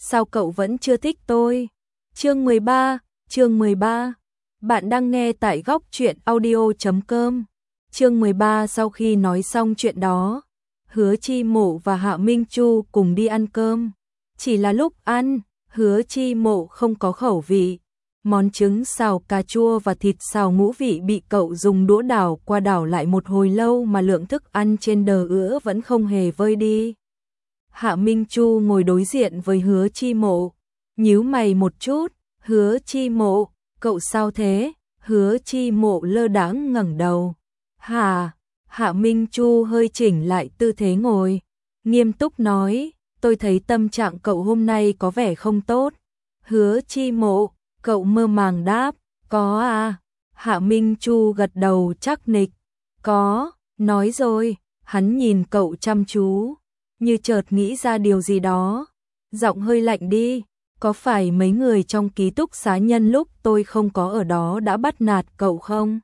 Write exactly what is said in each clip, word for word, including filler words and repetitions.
sao cậu vẫn chưa thích tôi? Chương mười ba, chương mười ba. Bạn đang nghe tại góc truyện audio chấm com. Chương mười ba. Sau khi nói xong chuyện đó, Hứa Chi Mộ và Hạ Minh Chu cùng đi ăn cơm. Chỉ là lúc ăn, Hứa Chi Mộ không có khẩu vị. Món trứng xào cà chua và thịt xào ngũ vị bị cậu dùng đũa đảo qua đảo lại một hồi lâu mà lượng thức ăn trên đờ ữa vẫn không hề vơi đi. Hạ Minh Chu ngồi đối diện với Hứa Chi Mộ, nhíu mày một chút. Hứa Chi Mộ, cậu sao thế? Hứa Chi Mộ lơ đãng ngẩng đầu. Hà, Hạ Minh Chu hơi chỉnh lại tư thế ngồi, nghiêm túc nói, tôi thấy tâm trạng cậu hôm nay có vẻ không tốt. Hứa Chi Mộ, cậu mơ màng đáp, có à? Hạ Minh Chu gật đầu chắc nịch, có, nói rồi. Hắn nhìn cậu chăm chú, như chợt nghĩ ra điều gì đó, giọng hơi lạnh đi, có phải mấy người trong ký túc xá nhân lúc tôi không có ở đó đã bắt nạt cậu không?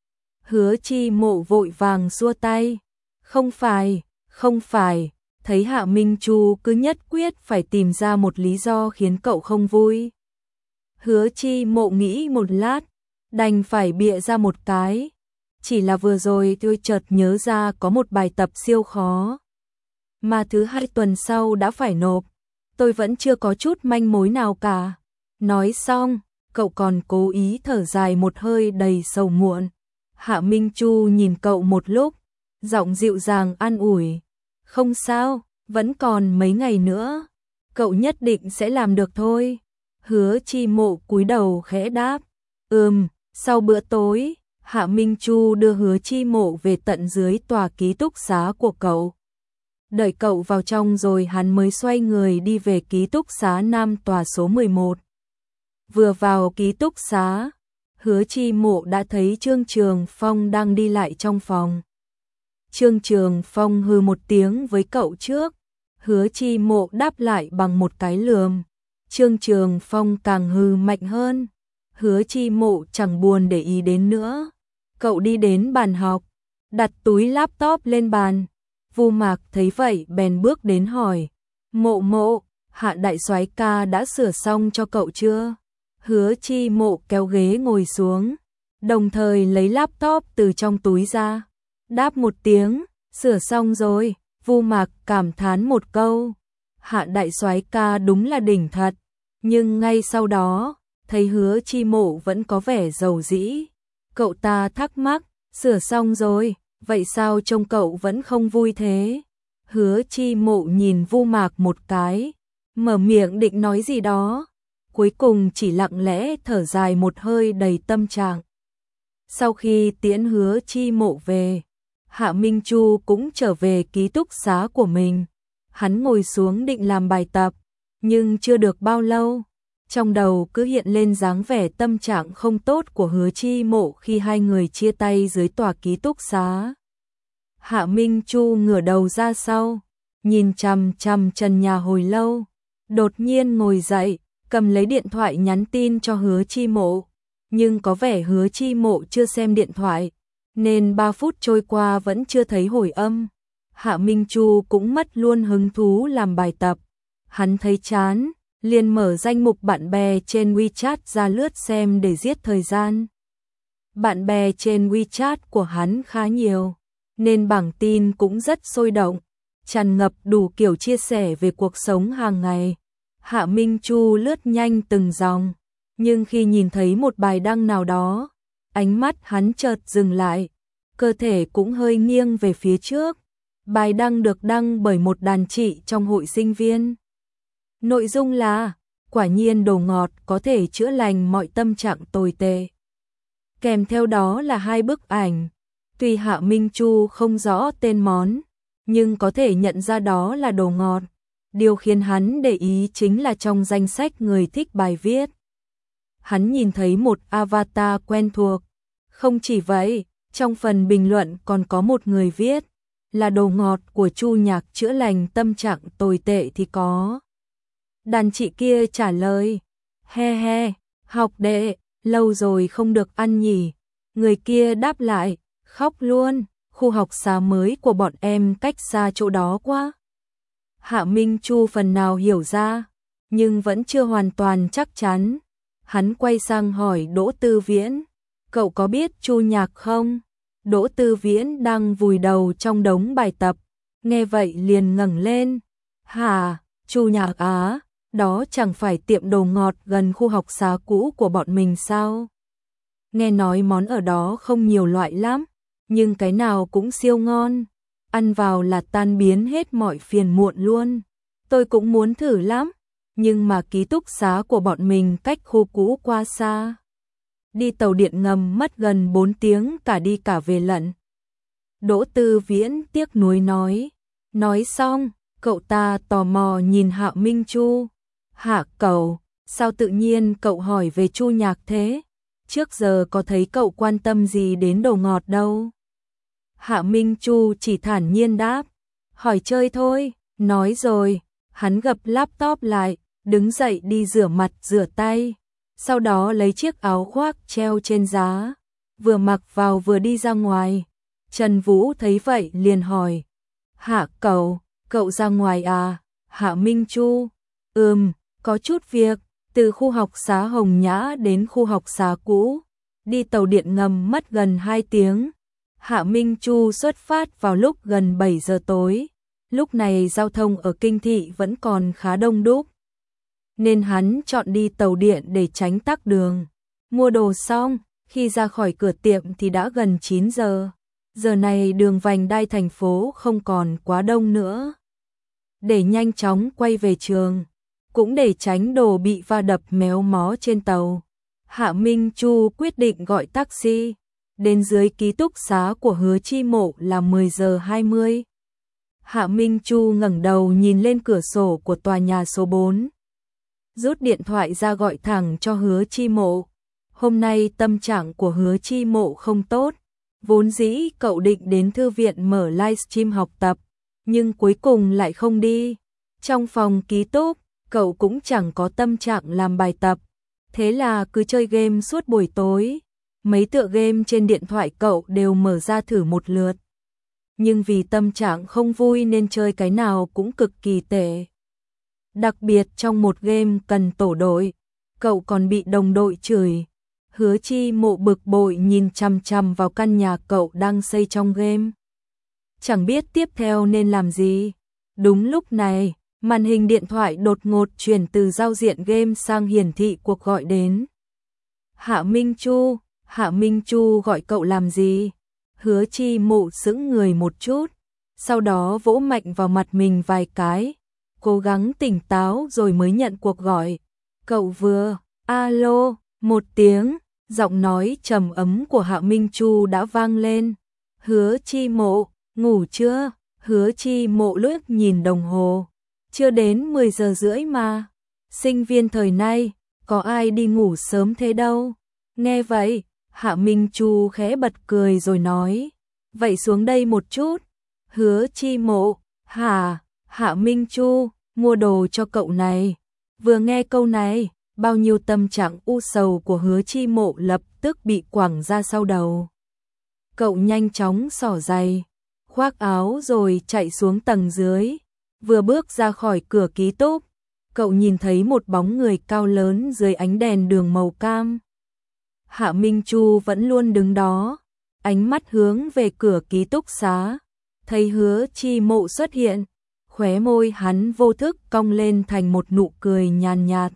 Hứa Chi Mộ vội vàng xua tay, không phải, không phải. Thấy Hạ Minh Chu cứ nhất quyết phải tìm ra một lý do khiến cậu không vui. Hứa Chi Mộ nghĩ một lát, đành phải bịa ra một cái. Chỉ là vừa rồi tôi chợt nhớ ra có một bài tập siêu khó, mà thứ hai tuần sau đã phải nộp. Tôi vẫn chưa có chút manh mối nào cả. Nói xong, cậu còn cố ý thở dài một hơi đầy sầu muộn. Hạ Minh Chu nhìn cậu một lúc, giọng dịu dàng an ủi. Không sao, vẫn còn mấy ngày nữa. Cậu nhất định sẽ làm được thôi. Hứa Chi Mộ cúi đầu khẽ đáp. Ừm, sau bữa tối, Hạ Minh Chu đưa Hứa Chi Mộ về tận dưới tòa ký túc xá của cậu. Đợi cậu vào trong rồi hắn mới xoay người đi về ký túc xá Nam tòa số mười một. Vừa vào ký túc xá, Hứa Chi Mộ đã thấy Trương Trường Phong đang đi lại trong phòng. Trương Trường Phong hừ một tiếng với cậu trước, Hứa Chi Mộ đáp lại bằng một cái lườm. Trương Trường Phong càng hừ mạnh hơn, Hứa Chi Mộ chẳng buồn để ý đến nữa. Cậu đi đến bàn học, đặt túi laptop lên bàn. Vu Mạc thấy vậy bèn bước đến hỏi, Mộ Mộ, Hạ đại soái ca đã sửa xong cho cậu chưa? Hứa Chi Mộ kéo ghế ngồi xuống, đồng thời lấy laptop từ trong túi ra, đáp một tiếng, sửa xong rồi. Vu Mạc cảm thán một câu, Hạ đại soái ca đúng là đỉnh thật. Nhưng ngay sau đó, thấy Hứa Chi Mộ vẫn có vẻ dầu dĩ, cậu ta thắc mắc, sửa xong rồi, vậy sao trông cậu vẫn không vui thế? Hứa Chi Mộ nhìn Vu Mạc một cái, mở miệng định nói gì đó, cuối cùng chỉ lặng lẽ thở dài một hơi đầy tâm trạng. Sau khi tiễn Hứa Chi Mộ về, Hạ Minh Chu cũng trở về ký túc xá của mình. Hắn ngồi xuống định làm bài tập, nhưng chưa được bao lâu, trong đầu cứ hiện lên dáng vẻ tâm trạng không tốt của Hứa Chi Mộ khi hai người chia tay dưới tòa ký túc xá. Hạ Minh Chu ngửa đầu ra sau, nhìn chằm chằm trần nhà hồi lâu, đột nhiên ngồi dậy, cầm lấy điện thoại nhắn tin cho Hứa Chi Mộ, nhưng có vẻ Hứa Chi Mộ chưa xem điện thoại, nên ba phút trôi qua vẫn chưa thấy hồi âm. Hạ Minh Chu cũng mất luôn hứng thú làm bài tập. Hắn thấy chán, liền mở danh mục bạn bè trên WeChat ra lướt xem để giết thời gian. Bạn bè trên WeChat của hắn khá nhiều, nên bảng tin cũng rất sôi động, tràn ngập đủ kiểu chia sẻ về cuộc sống hàng ngày. Hạ Minh Chu lướt nhanh từng dòng, nhưng khi nhìn thấy một bài đăng nào đó, ánh mắt hắn chợt dừng lại, cơ thể cũng hơi nghiêng về phía trước. Bài đăng được đăng bởi một đàn chị trong hội sinh viên. Nội dung là, quả nhiên đồ ngọt có thể chữa lành mọi tâm trạng tồi tệ. Kèm theo đó là hai bức ảnh. Tuy Hạ Minh Chu không rõ tên món, nhưng có thể nhận ra đó là đồ ngọt. Điều khiến hắn để ý chính là trong danh sách người thích bài viết, hắn nhìn thấy một avatar quen thuộc. Không chỉ vậy, trong phần bình luận còn có một người viết, là đồ ngọt của Chu Nhạc chữa lành tâm trạng tồi tệ thì có. Đàn chị kia trả lời, he he, học đệ, lâu rồi không được ăn nhỉ. Người kia đáp lại, khóc luôn, khu học xá mới của bọn em cách xa chỗ đó quá. Hạ Minh Chu phần nào hiểu ra, nhưng vẫn chưa hoàn toàn chắc chắn. Hắn quay sang hỏi Đỗ Tư Viễn, cậu có biết Chu Nhạc không? Đỗ Tư Viễn đang vùi đầu trong đống bài tập, nghe vậy liền ngẩng lên. Hả, Chu Nhạc á, đó chẳng phải tiệm đồ ngọt gần khu học xá cũ của bọn mình sao? Nghe nói món ở đó không nhiều loại lắm, nhưng cái nào cũng siêu ngon, ăn vào là tan biến hết mọi phiền muộn luôn. Tôi cũng muốn thử lắm, nhưng mà ký túc xá của bọn mình cách khu cũ quá xa. Đi tàu điện ngầm mất gần bốn tiếng cả đi cả về lận. Đỗ Tư Viễn tiếc nuối nói. Nói xong, cậu ta tò mò nhìn Hạ Minh Chu. Hạ cậu, sao tự nhiên cậu hỏi về Chu Nhạc thế? Trước giờ có thấy cậu quan tâm gì đến đồ ngọt đâu. Hạ Minh Chu chỉ thản nhiên đáp. Hỏi chơi thôi, nói rồi. Hắn gập laptop lại, đứng dậy đi rửa mặt rửa tay. Sau đó lấy chiếc áo khoác treo trên giá, vừa mặc vào vừa đi ra ngoài. Trần Vũ thấy vậy liền hỏi. Hạ cậu, cậu ra ngoài à? Hạ Minh Chu. Ừm, có chút việc, từ khu học xá Hồng Nhã đến khu học xá cũ. Đi tàu điện ngầm mất gần hai tiếng. Hạ Minh Chu xuất phát vào lúc gần bảy giờ tối. Lúc này giao thông ở Kinh Thị vẫn còn khá đông đúc, nên hắn chọn đi tàu điện để tránh tắc đường. Mua đồ xong, khi ra khỏi cửa tiệm thì đã gần chín giờ. Giờ này đường vành đai thành phố không còn quá đông nữa. Để nhanh chóng quay về trường, cũng để tránh đồ bị va đập méo mó trên tàu, Hạ Minh Chu quyết định gọi taxi. Đến dưới ký túc xá của Hứa Chi Mộ là mười giờ hai mươi. Hạ Minh Chu ngẩng đầu nhìn lên cửa sổ của tòa nhà số bốn. Rút điện thoại ra gọi thẳng cho Hứa Chi Mộ. Hôm nay tâm trạng của Hứa Chi Mộ không tốt. Vốn dĩ cậu định đến thư viện mở livestream học tập, nhưng cuối cùng lại không đi. Trong phòng ký túc, cậu cũng chẳng có tâm trạng làm bài tập. Thế là cứ chơi game suốt buổi tối. Mấy tựa game trên điện thoại cậu đều mở ra thử một lượt. Nhưng vì tâm trạng không vui nên chơi cái nào cũng cực kỳ tệ. Đặc biệt trong một game cần tổ đội, cậu còn bị đồng đội chửi. Hứa Chi Mộ bực bội nhìn chằm chằm vào căn nhà cậu đang xây trong game. Chẳng biết tiếp theo nên làm gì. Đúng lúc này, màn hình điện thoại đột ngột chuyển từ giao diện game sang hiển thị cuộc gọi đến. Hạ Minh Chu, Hạ Minh Chu gọi cậu làm gì? Hứa Chi Mộ sững người một chút, sau đó vỗ mạnh vào mặt mình vài cái, cố gắng tỉnh táo rồi mới nhận cuộc gọi. Cậu vừa, alo, một tiếng, giọng nói trầm ấm của Hạ Minh Chu đã vang lên. Hứa Chi Mộ, ngủ chưa? Hứa Chi Mộ lướt nhìn đồng hồ, chưa đến mười giờ rưỡi mà. Sinh viên thời nay, có ai đi ngủ sớm thế đâu. Nghe vậy, Hạ Minh Chu khẽ bật cười rồi nói, vậy xuống đây một chút. Hứa Chi Mộ, hả? Hạ Minh Chu, mua đồ cho cậu này. Vừa nghe câu này, bao nhiêu tâm trạng u sầu của Hứa Chi Mộ lập tức bị quẳng ra sau đầu. Cậu nhanh chóng xỏ giày, khoác áo rồi chạy xuống tầng dưới. Vừa bước ra khỏi cửa ký túc, cậu nhìn thấy một bóng người cao lớn dưới ánh đèn đường màu cam. Hạ Minh Chu vẫn luôn đứng đó, ánh mắt hướng về cửa ký túc xá. Thấy Hứa Chi Mộ xuất hiện, khóe môi hắn vô thức cong lên thành một nụ cười nhàn nhạt.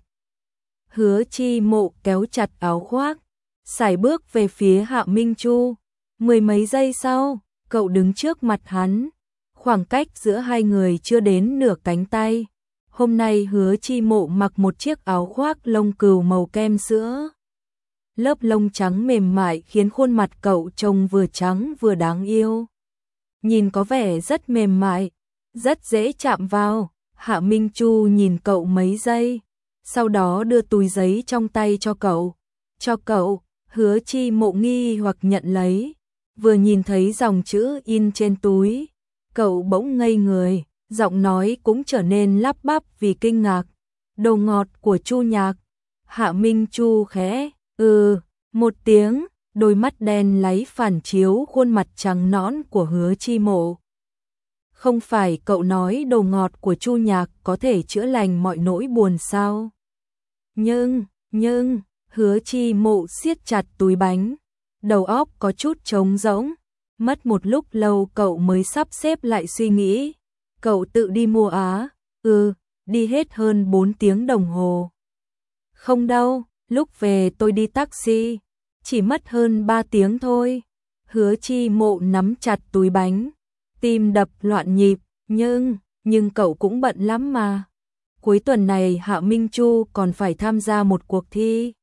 Hứa Chi Mộ kéo chặt áo khoác, sải bước về phía Hạ Minh Chu. Mười mấy giây sau, cậu đứng trước mặt hắn. Khoảng cách giữa hai người chưa đến nửa cánh tay. Hôm nay Hứa Chi Mộ mặc một chiếc áo khoác lông cừu màu kem sữa. Lớp lông trắng mềm mại khiến khuôn mặt cậu trông vừa trắng vừa đáng yêu. Nhìn có vẻ rất mềm mại, rất dễ chạm vào. Hạ Minh Chu nhìn cậu mấy giây, sau đó đưa túi giấy trong tay cho cậu. Cho cậu, Hứa Chi Mộ nghi hoặc nhận lấy. Vừa nhìn thấy dòng chữ in trên túi, cậu bỗng ngây người, giọng nói cũng trở nên lắp bắp vì kinh ngạc. Đồ ngọt của Chu Nhạc. Hạ Minh Chu khẽ, ừ, một tiếng, đôi mắt đen láy phản chiếu khuôn mặt trắng nõn của Hứa Chi Mộ. Không phải cậu nói đồ ngọt của Chu Nhạc có thể chữa lành mọi nỗi buồn sao? Nhưng, nhưng, Hứa Chi Mộ siết chặt túi bánh, đầu óc có chút trống rỗng, mất một lúc lâu cậu mới sắp xếp lại suy nghĩ. Cậu tự đi mua á? Ừ, đi hết hơn bốn tiếng đồng hồ. Không đâu, lúc về tôi đi taxi, chỉ mất hơn ba tiếng thôi. Hứa Chi Mộ nắm chặt túi bánh, tim đập loạn nhịp, nhưng, nhưng cậu cũng bận lắm mà. Cuối tuần này Hạ Minh Chu còn phải tham gia một cuộc thi.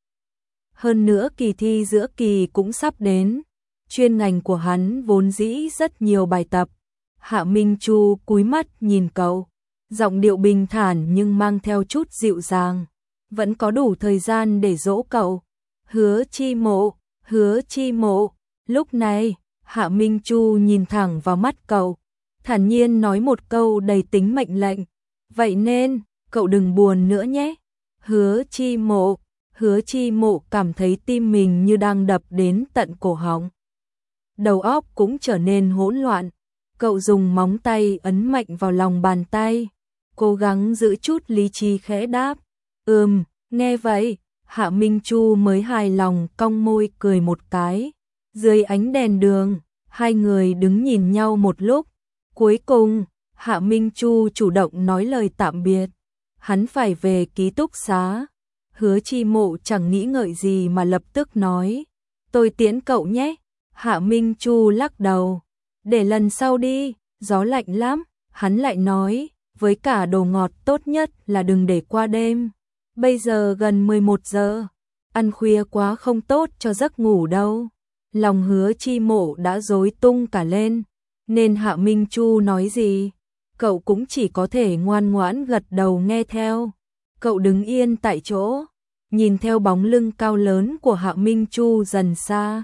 Hơn nữa kỳ thi giữa kỳ cũng sắp đến. Chuyên ngành của hắn vốn dĩ rất nhiều bài tập. Hạ Minh Chu cúi mắt nhìn cậu, giọng điệu bình thản nhưng mang theo chút dịu dàng. Vẫn có đủ thời gian để dỗ cậu. Hứa Chi Mộ, Hứa Chi Mộ. Lúc này, Hạ Minh Chu nhìn thẳng vào mắt cậu, thản nhiên nói một câu đầy tính mệnh lệnh. Vậy nên, cậu đừng buồn nữa nhé. Hứa Chi Mộ, Hứa Chi Mộ cảm thấy tim mình như đang đập đến tận cổ họng. Đầu óc cũng trở nên hỗn loạn. Cậu dùng móng tay ấn mạnh vào lòng bàn tay, cố gắng giữ chút lý trí khẽ đáp. Ừm, nghe vậy, Hạ Minh Chu mới hài lòng cong môi cười một cái. Dưới ánh đèn đường, hai người đứng nhìn nhau một lúc. Cuối cùng, Hạ Minh Chu chủ động nói lời tạm biệt. Hắn phải về ký túc xá. Hứa Chi Mộ chẳng nghĩ ngợi gì mà lập tức nói. Tôi tiễn cậu nhé. Hạ Minh Chu lắc đầu. Để lần sau đi, gió lạnh lắm. Hắn lại nói, với cả đồ ngọt tốt nhất là đừng để qua đêm. Bây giờ gần mười một giờ, ăn khuya quá không tốt cho giấc ngủ đâu. Lòng Hứa Chi Mộ đã rối tung cả lên, nên Hạ Minh Chu nói gì, cậu cũng chỉ có thể ngoan ngoãn gật đầu nghe theo. Cậu đứng yên tại chỗ, nhìn theo bóng lưng cao lớn của Hạ Minh Chu dần xa.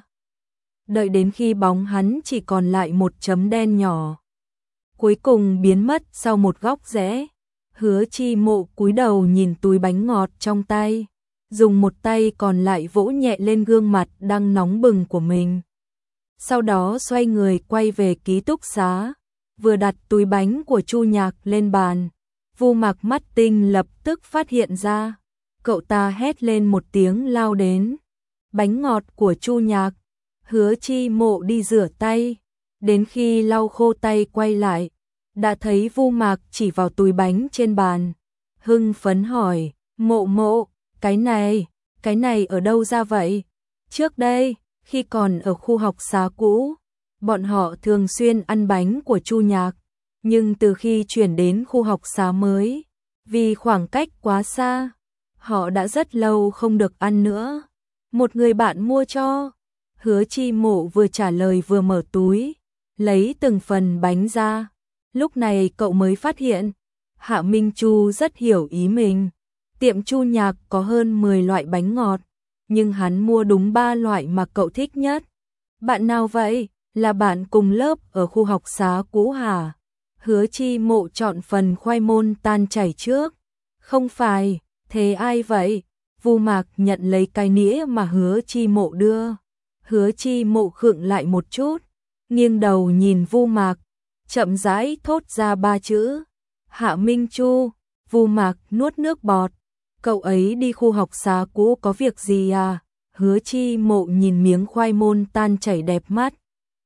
Đợi đến khi bóng hắn chỉ còn lại một chấm đen nhỏ, cuối cùng biến mất sau một góc rẽ. Hứa Chi Mộ cúi đầu nhìn túi bánh ngọt trong tay, dùng một tay còn lại vỗ nhẹ lên gương mặt đang nóng bừng của mình. Sau đó xoay người quay về ký túc xá, vừa đặt túi bánh của Chu Nhạc lên bàn, Vu Mạc mắt tinh lập tức phát hiện ra. Cậu ta hét lên một tiếng lao đến. Bánh ngọt của Chu Nhạc. Hứa Chi Mộ đi rửa tay, đến khi lau khô tay quay lại, đã thấy Vu Mạc chỉ vào túi bánh trên bàn, hưng phấn hỏi, Mộ Mộ, cái này, cái này ở đâu ra vậy? Trước đây, khi còn ở khu học xá cũ, bọn họ thường xuyên ăn bánh của Chu Nhạc, nhưng từ khi chuyển đến khu học xá mới, vì khoảng cách quá xa, họ đã rất lâu không được ăn nữa. Một người bạn mua cho. Hứa Chi Mộ vừa trả lời vừa mở túi, lấy từng phần bánh ra. Lúc này cậu mới phát hiện, Hạ Minh Chu rất hiểu ý mình. Tiệm Chu Nhạc có hơn mười loại bánh ngọt, nhưng hắn mua đúng ba loại mà cậu thích nhất. Bạn nào vậy? Là bạn cùng lớp ở khu học xá cũ hả? Hứa Chi Mộ chọn phần khoai môn tan chảy trước. Không phải, thế ai vậy? Vu Mạc nhận lấy cái nĩa mà Hứa Chi Mộ đưa. Hứa Chi Mộ khựng lại một chút, nghiêng đầu nhìn Vu Mạc, chậm rãi thốt ra ba chữ. Hạ Minh Chu. Vu Mạc nuốt nước bọt. Cậu ấy đi khu học xá cũ có việc gì à? Hứa Chi Mộ nhìn miếng khoai môn tan chảy đẹp mắt,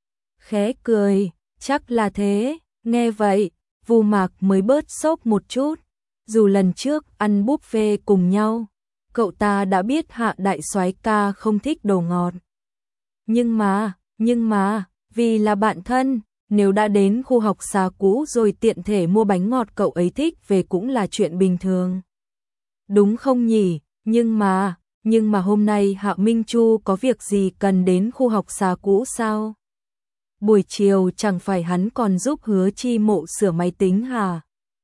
khẽ cười, chắc là thế. Nghe vậy, Vu Mạc mới bớt sốc một chút. Dù lần trước ăn buffet cùng nhau, cậu ta đã biết Hạ đại soái ca không thích đồ ngọt. Nhưng mà, nhưng mà, vì là bạn thân, nếu đã đến khu học xá cũ rồi tiện thể mua bánh ngọt cậu ấy thích về cũng là chuyện bình thường. Đúng không nhỉ? Nhưng mà, nhưng mà hôm nay Hạ Minh Chu có việc gì cần đến khu học xá cũ sao? Buổi chiều chẳng phải hắn còn giúp Hứa Chi Mộ sửa máy tính hả?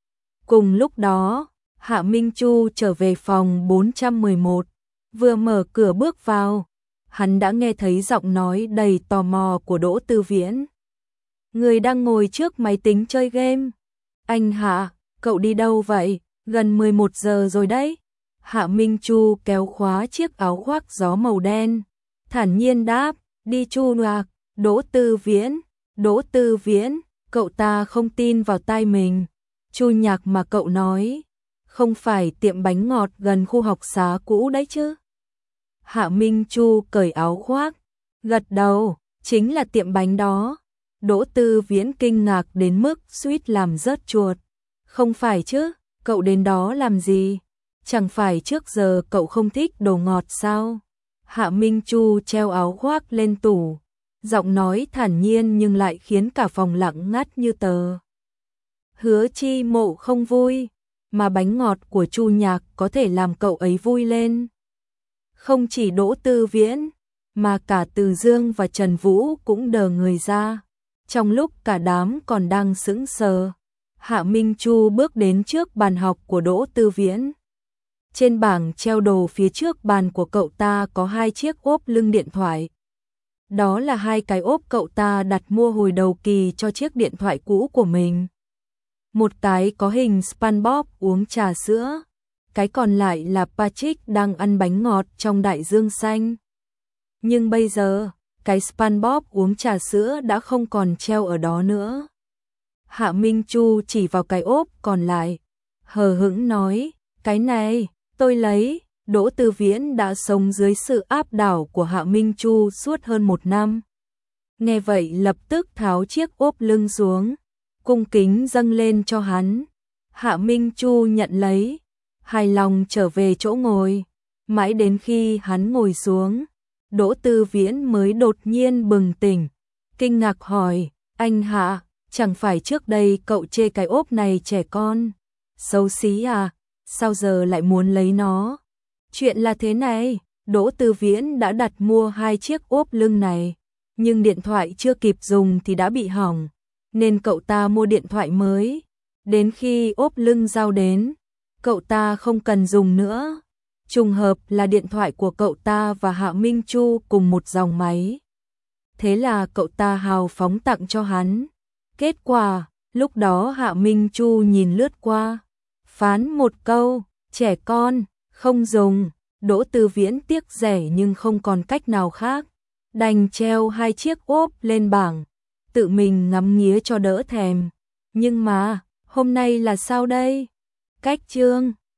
Cùng lúc đó, Hạ Minh Chu trở về phòng bốn trăm mười một, vừa mở cửa bước vào, hắn đã nghe thấy giọng nói đầy tò mò của Đỗ Tư Viễn. Người đang ngồi trước máy tính chơi game. Anh Hạ, cậu đi đâu vậy? Gần mười một giờ rồi đấy. Hạ Minh Chu kéo khóa chiếc áo khoác gió màu đen, thản nhiên đáp, đi Chu Nhạc. Đỗ Tư Viễn, Đỗ Tư Viễn, Cậu ta không tin vào tai mình. Chu Nhạc mà cậu nói, không phải tiệm bánh ngọt gần khu học xá cũ đấy chứ? Hạ Minh Chu cởi áo khoác, gật đầu, chính là tiệm bánh đó. Đỗ Tư Viễn kinh ngạc đến mức suýt làm rớt chuột. Không phải chứ, cậu đến đó làm gì? Chẳng phải trước giờ cậu không thích đồ ngọt sao? Hạ Minh Chu treo áo khoác lên tủ, giọng nói thản nhiên nhưng lại khiến cả phòng lặng ngắt như tờ. Hứa Chi Mộ không vui, mà bánh ngọt của Chu Nhạc có thể làm cậu ấy vui lên. Không chỉ Đỗ Tư Viễn, mà cả Từ Dương và Trần Vũ cũng đờ người ra. Trong lúc cả đám còn đang sững sờ, Hạ Minh Chu bước đến trước bàn học của Đỗ Tư Viễn. Trên bảng treo đồ phía trước bàn của cậu ta có hai chiếc ốp lưng điện thoại. Đó là hai cái ốp cậu ta đặt mua hồi đầu kỳ cho chiếc điện thoại cũ của mình. Một cái có hình SpongeBob uống trà sữa, cái còn lại là Patrick đang ăn bánh ngọt trong đại dương xanh. Nhưng bây giờ, cái SpongeBob uống trà sữa đã không còn treo ở đó nữa. Hạ Minh Chu chỉ vào cái ốp còn lại, hờ hững nói, cái này, tôi lấy. Đỗ Tư Viễn đã sống dưới sự áp đảo của Hạ Minh Chu suốt hơn một năm. Nghe vậy lập tức tháo chiếc ốp lưng xuống, cung kính dâng lên cho hắn. Hạ Minh Chu nhận lấy, hài lòng trở về chỗ ngồi. Mãi đến khi hắn ngồi xuống, Đỗ Tư Viễn mới đột nhiên bừng tỉnh, kinh ngạc hỏi, anh Hạ, chẳng phải trước đây cậu chê cái ốp này trẻ con, xấu xí à, sao giờ lại muốn lấy nó? Chuyện là thế này, Đỗ Tư Viễn đã đặt mua hai chiếc ốp lưng này, nhưng điện thoại chưa kịp dùng thì đã bị hỏng, nên cậu ta mua điện thoại mới. Đến khi ốp lưng giao đến, cậu ta không cần dùng nữa. Trùng hợp là điện thoại của cậu ta và Hạ Minh Chu cùng một dòng máy. Thế là cậu ta hào phóng tặng cho hắn. Kết quả, lúc đó Hạ Minh Chu nhìn lướt qua, phán một câu, trẻ con, không dùng. Đỗ Tư Viễn tiếc rẻ nhưng không còn cách nào khác, đành treo hai chiếc ốp lên bảng, tự mình ngắm nghía cho đỡ thèm. Nhưng mà, hôm nay là sao đây? Cách chương